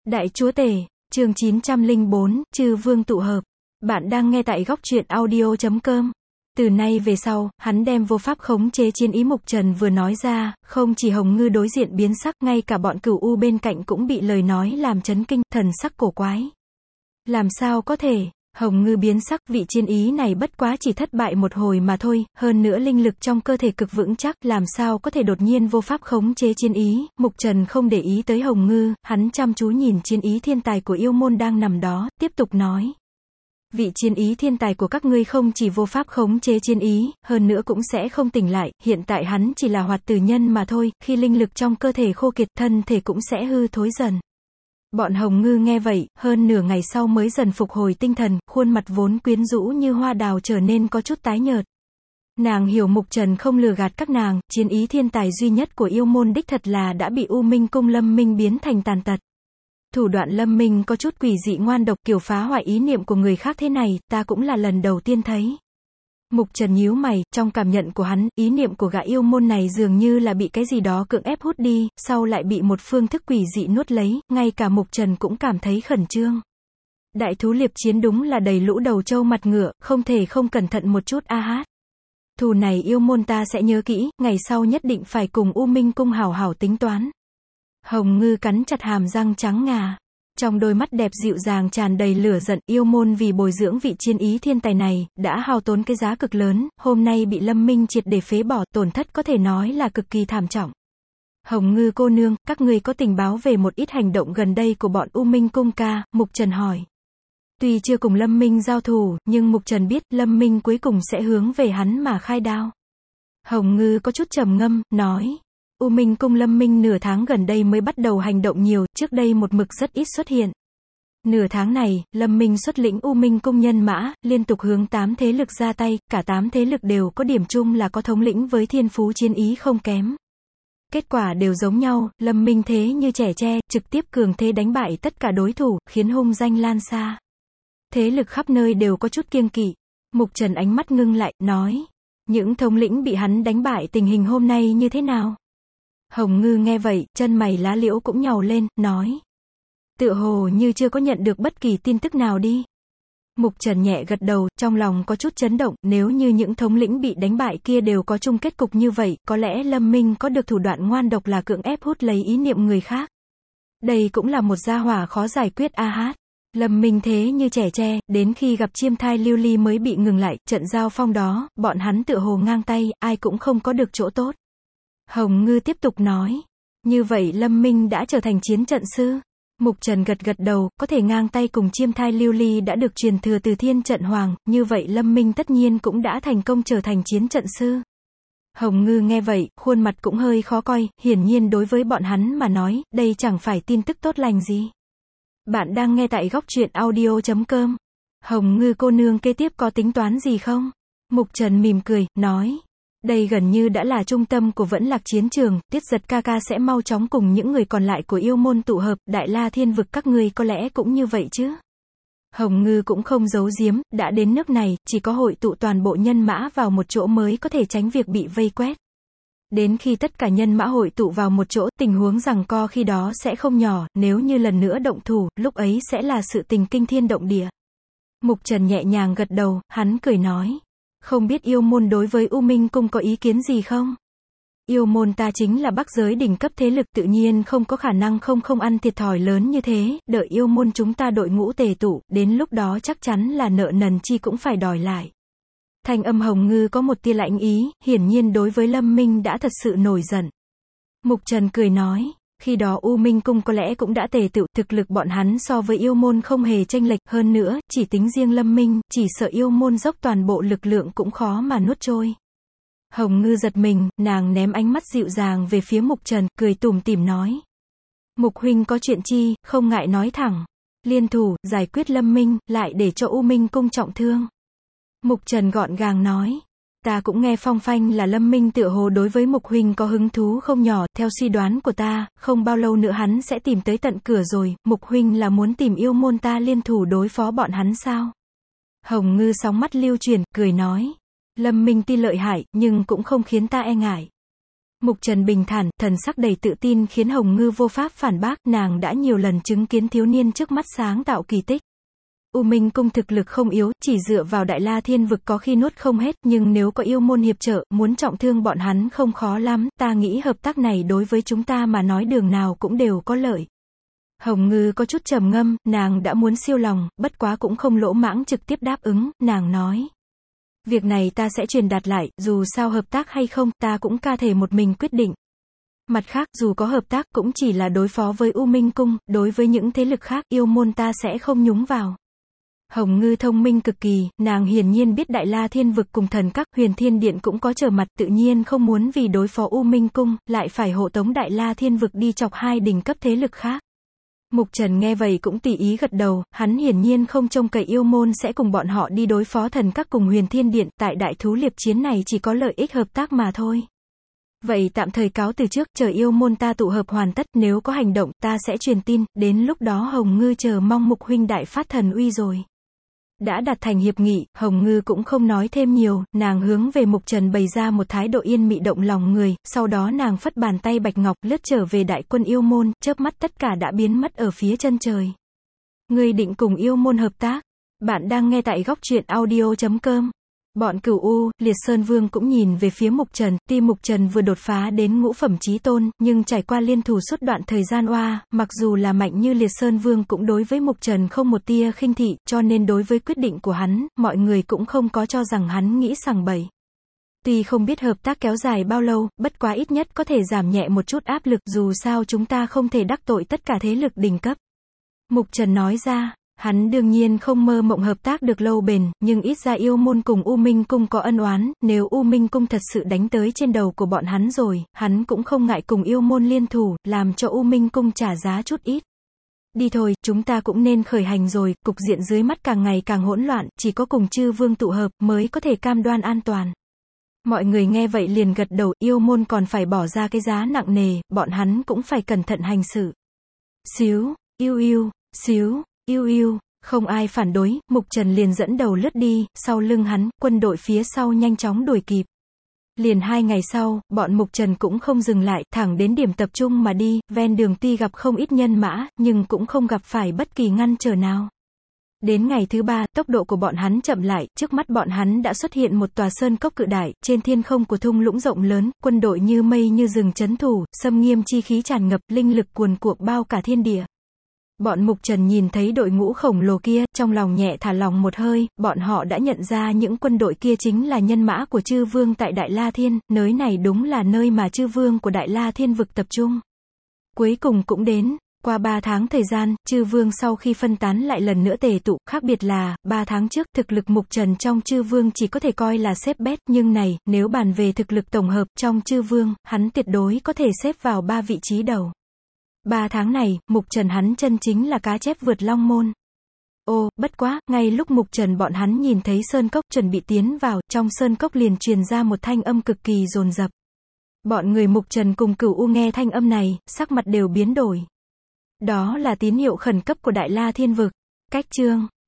Đại Chúa Tể, chương 904, Chư Vương tụ hợp. Bạn đang nghe tại góc truyện audio.com. Từ nay về sau, hắn đem vô pháp khống chế chiến ý Mục Trần vừa nói ra, không chỉ Hồng Ngư đối diện biến sắc, ngay cả bọn Cửu U bên cạnh cũng bị lời nói làm chấn kinh, thần sắc cổ quái. Làm sao có thể? Hồng Ngư biến sắc, vị chiến ý này bất quá chỉ thất bại một hồi mà thôi, hơn nữa linh lực trong cơ thể cực vững chắc, làm sao có thể đột nhiên vô pháp khống chế chiến ý. Mục Trần không để ý tới Hồng Ngư, hắn chăm chú nhìn chiến ý thiên tài của yêu môn đang nằm đó, tiếp tục nói. Vị chiến ý thiên tài của các ngươi không chỉ vô pháp khống chế chiến ý, hơn nữa cũng sẽ không tỉnh lại, hiện tại hắn chỉ là hoạt tử nhân mà thôi, khi linh lực trong cơ thể khô kiệt, thân thể cũng sẽ hư thối dần. Bọn Hồng Ngư nghe vậy, hơn nửa ngày sau mới dần phục hồi tinh thần, khuôn mặt vốn quyến rũ như hoa đào trở nên có chút tái nhợt. Nàng hiểu Mục Trần không lừa gạt các nàng, chiến ý thiên tài duy nhất của yêu môn đích thật là đã bị U Minh Cung Lâm Minh biến thành tàn tật. Thủ đoạn Lâm Minh có chút quỷ dị ngoan độc, kiểu phá hoại ý niệm của người khác thế này, ta cũng là lần đầu tiên thấy. Mục Trần nhíu mày, trong cảm nhận của hắn, ý niệm của gã yêu môn này dường như là bị cái gì đó cưỡng ép hút đi, sau lại bị một phương thức quỷ dị nuốt lấy, ngay cả Mục Trần cũng cảm thấy khẩn trương. Đại thú liệp chiến đúng là đầy lũ đầu trâu mặt ngựa, không thể không cẩn thận một chút a hát. Thù này yêu môn ta sẽ nhớ kỹ, ngày sau nhất định phải cùng U Minh Cung hảo hảo tính toán. Hồng Ngư cắn chặt hàm răng trắng ngà. Trong đôi mắt đẹp dịu dàng tràn đầy lửa giận, yêu môn vì bồi dưỡng vị chiến ý thiên tài này, đã hao tốn cái giá cực lớn, hôm nay bị Lâm Minh triệt để phế bỏ, tổn thất có thể nói là cực kỳ thảm trọng. Hồng Ngư cô nương, các ngươi có tình báo về một ít hành động gần đây của bọn U Minh Cung ca? Mục Trần hỏi. Tuy chưa cùng Lâm Minh giao thủ, nhưng Mục Trần biết, Lâm Minh cuối cùng sẽ hướng về hắn mà khai đao. Hồng Ngư có chút trầm ngâm, nói. U Minh Cung Lâm Minh nửa tháng gần đây mới bắt đầu hành động nhiều, trước đây một mực rất ít xuất hiện. Nửa tháng này, Lâm Minh xuất lĩnh U Minh Cung nhân mã, liên tục hướng 8 thế lực ra tay, cả 8 thế lực đều có điểm chung là có thống lĩnh với thiên phú chiến ý không kém. Kết quả đều giống nhau, Lâm Minh thế như trẻ tre, trực tiếp cường thế đánh bại tất cả đối thủ, khiến hung danh lan xa. Thế lực khắp nơi đều có chút kiêng kỵ. Mục Trần ánh mắt ngưng lại, nói. Những thống lĩnh bị hắn đánh bại tình hình hôm nay như thế nào? Hồng Ngư nghe vậy, chân mày lá liễu cũng nhàu lên, nói. Tựa hồ như chưa có nhận được bất kỳ tin tức nào đi. Mục Trần nhẹ gật đầu, trong lòng có chút chấn động, nếu như những thống lĩnh bị đánh bại kia đều có chung kết cục như vậy, có lẽ Lâm Minh có được thủ đoạn ngoan độc là cưỡng ép hút lấy ý niệm người khác. Đây cũng là một gia hỏa khó giải quyết a hát. Lâm Minh thế như trẻ tre, đến khi gặp chiêm thai lưu ly mới bị ngừng lại, trận giao phong đó, bọn hắn tựa hồ ngang tay, ai cũng không có được chỗ tốt. Hồng Ngư tiếp tục nói. Như vậy Lâm Minh đã trở thành chiến trận sư. Mục Trần gật gật đầu, có thể ngang tay cùng chiêm thai lưu ly đã được truyền thừa từ thiên trận hoàng, như vậy Lâm Minh tất nhiên cũng đã thành công trở thành chiến trận sư. Hồng Ngư nghe vậy, khuôn mặt cũng hơi khó coi, hiển nhiên đối với bọn hắn mà nói, đây chẳng phải tin tức tốt lành gì. Bạn đang nghe tại góc truyện audio.com. Hồng Ngư cô nương kế tiếp có tính toán gì không? Mục Trần mỉm cười, nói. Đây gần như đã là trung tâm của Vẫn Lạc chiến trường, Tiết Giật ca ca sẽ mau chóng cùng những người còn lại của yêu môn tụ hợp, Đại La Thiên Vực các ngươi có lẽ cũng như vậy chứ. Hồng Ngư cũng không giấu giếm, đã đến nước này, chỉ có hội tụ toàn bộ nhân mã vào một chỗ mới có thể tránh việc bị vây quét. Đến khi tất cả nhân mã hội tụ vào một chỗ, tình huống giằng co khi đó sẽ không nhỏ, nếu như lần nữa động thủ, lúc ấy sẽ là sự tình kinh thiên động địa. Mục Trần nhẹ nhàng gật đầu, hắn cười nói. Không biết yêu môn đối với U Minh Cung có ý kiến gì không? Yêu môn ta chính là bắc giới đỉnh cấp thế lực, tự nhiên không có khả năng không ăn thiệt thòi lớn như thế, đợi yêu môn chúng ta đội ngũ tề tụ, đến lúc đó chắc chắn là nợ nần chi cũng phải đòi lại. Thanh âm Hồng Ngư có một tia lạnh ý, hiển nhiên đối với Lâm Minh đã thật sự nổi giận. Mục Trần cười nói. Khi đó U Minh Cung có lẽ cũng đã tề tựu, thực lực bọn hắn so với yêu môn không hề chênh lệch, hơn nữa, chỉ tính riêng Lâm Minh, chỉ sợ yêu môn dốc toàn bộ lực lượng cũng khó mà nuốt trôi. Hồng Ngư giật mình, nàng ném ánh mắt dịu dàng về phía Mục Trần, cười tủm tỉm nói. Mục huynh có chuyện chi, không ngại nói thẳng. Liên thủ, giải quyết Lâm Minh, lại để cho U Minh Cung trọng thương. Mục Trần gọn gàng nói. Ta cũng nghe phong phanh là Lâm Minh tựa hồ đối với Mục huynh có hứng thú không nhỏ, theo suy đoán của ta, không bao lâu nữa hắn sẽ tìm tới tận cửa rồi, Mục huynh là muốn tìm yêu môn ta liên thủ đối phó bọn hắn sao? Hồng Ngư sóng mắt lưu chuyển, cười nói. Lâm Minh tuy lợi hại, nhưng cũng không khiến ta e ngại. Mục Trần bình thản, thần sắc đầy tự tin khiến Hồng Ngư vô pháp phản bác, nàng đã nhiều lần chứng kiến thiếu niên trước mắt sáng tạo kỳ tích. U Minh Cung thực lực không yếu, chỉ dựa vào Đại La Thiên Vực có khi nuốt không hết, nhưng nếu có yêu môn hiệp trợ, muốn trọng thương bọn hắn không khó lắm, ta nghĩ hợp tác này đối với chúng ta mà nói đường nào cũng đều có lợi. Hồng Ngư có chút trầm ngâm, nàng đã muốn siêu lòng, bất quá cũng không lỗ mãng trực tiếp đáp ứng, nàng nói. Việc này ta sẽ truyền đạt lại, dù sao hợp tác hay không, ta cũng ca thể một mình quyết định. Mặt khác, dù có hợp tác, cũng chỉ là đối phó với U Minh Cung, đối với những thế lực khác, yêu môn ta sẽ không nhúng vào. Hồng Ngư thông minh cực kỳ, nàng hiển nhiên biết Đại La Thiên Vực cùng thần các, Huyền Thiên Điện cũng có trở mặt, tự nhiên không muốn vì đối phó U Minh Cung, lại phải hộ tống Đại La Thiên Vực đi chọc hai đỉnh cấp thế lực khác. Mục Trần nghe vậy cũng tùy ý gật đầu, hắn hiển nhiên không trông cậy yêu môn sẽ cùng bọn họ đi đối phó thần các cùng Huyền Thiên Điện, tại đại thú liệp chiến này chỉ có lợi ích hợp tác mà thôi. Vậy tạm thời cáo từ trước, chờ yêu môn ta tụ hợp hoàn tất, nếu có hành động, ta sẽ truyền tin, đến lúc đó Hồng Ngư chờ mong Mục huynh đại phát thần uy rồi. Đã đạt thành hiệp nghị, Hồng Ngư cũng không nói thêm nhiều, nàng hướng về Mục Trần bày ra một thái độ yên mị động lòng người, sau đó nàng phất bàn tay bạch ngọc lướt trở về đại quân yêu môn, chớp mắt tất cả đã biến mất ở phía chân trời. Ngươi định cùng yêu môn hợp tác? Bạn đang nghe tại góc truyện audio.com. Bọn Cửu U, Liệt Sơn Vương cũng nhìn về phía Mục Trần, tuy Mục Trần vừa đột phá đến ngũ phẩm chí tôn, nhưng trải qua liên thủ suốt đoạn thời gian mặc dù là mạnh như Liệt Sơn Vương cũng đối với Mục Trần không một tia khinh thị, cho nên đối với quyết định của hắn, mọi người cũng không có cho rằng hắn nghĩ sằng bậy. Tuy không biết hợp tác kéo dài bao lâu, bất quá ít nhất có thể giảm nhẹ một chút áp lực, dù sao chúng ta không thể đắc tội tất cả thế lực đỉnh cấp. Mục Trần nói ra. Hắn đương nhiên không mơ mộng hợp tác được lâu bền, nhưng ít ra yêu môn cùng U Minh Cung có ân oán, nếu U Minh Cung thật sự đánh tới trên đầu của bọn hắn rồi, hắn cũng không ngại cùng yêu môn liên thủ, làm cho U Minh Cung trả giá chút ít. Đi thôi, chúng ta cũng nên khởi hành rồi, cục diện dưới mắt càng ngày càng hỗn loạn, chỉ có cùng chư vương tụ hợp mới có thể cam đoan an toàn. Mọi người nghe vậy liền gật đầu, yêu môn còn phải bỏ ra cái giá nặng nề, bọn hắn cũng phải cẩn thận hành xử. Xíu, xíu. Không ai phản đối, Mục Trần liền dẫn đầu lướt đi, sau lưng hắn, quân đội phía sau nhanh chóng đuổi kịp. Liền 2 ngày sau, bọn Mục Trần cũng không dừng lại, thẳng đến điểm tập trung mà đi, ven đường tuy gặp không ít nhân mã, nhưng cũng không gặp phải bất kỳ ngăn trở nào. Đến ngày thứ 3, tốc độ của bọn hắn chậm lại, trước mắt bọn hắn đã xuất hiện một tòa sơn cốc cự đại, trên thiên không của thung lũng rộng lớn, quân đội như mây như rừng trấn thủ, xâm nghiêm chi khí tràn ngập, linh lực cuồn cuộn bao cả thiên địa. Bọn Mục Trần nhìn thấy đội ngũ khổng lồ kia, trong lòng nhẹ thả lòng một hơi, bọn họ đã nhận ra những quân đội kia chính là nhân mã của chư vương tại Đại La Thiên, nơi này đúng là nơi mà chư vương của Đại La Thiên vực tập trung. Cuối cùng cũng đến, qua 3 tháng thời gian, chư vương sau khi phân tán lại lần nữa tề tụ, khác biệt là, 3 tháng trước, thực lực Mục Trần trong chư vương chỉ có thể coi là xếp bét, nhưng này, nếu bàn về thực lực tổng hợp trong chư vương, hắn tuyệt đối có thể xếp vào 3 vị trí đầu. 3 tháng này, Mục Trần hắn chân chính là cá chép vượt long môn. Ô, bất quá, ngay lúc Mục Trần bọn hắn nhìn thấy sơn cốc chuẩn bị tiến vào, trong sơn cốc liền truyền ra một thanh âm cực kỳ dồn dập. Bọn người Mục Trần cùng Cửu U nghe thanh âm này, sắc mặt đều biến đổi. Đó là tín hiệu khẩn cấp của Đại La Thiên Vực. Cách chương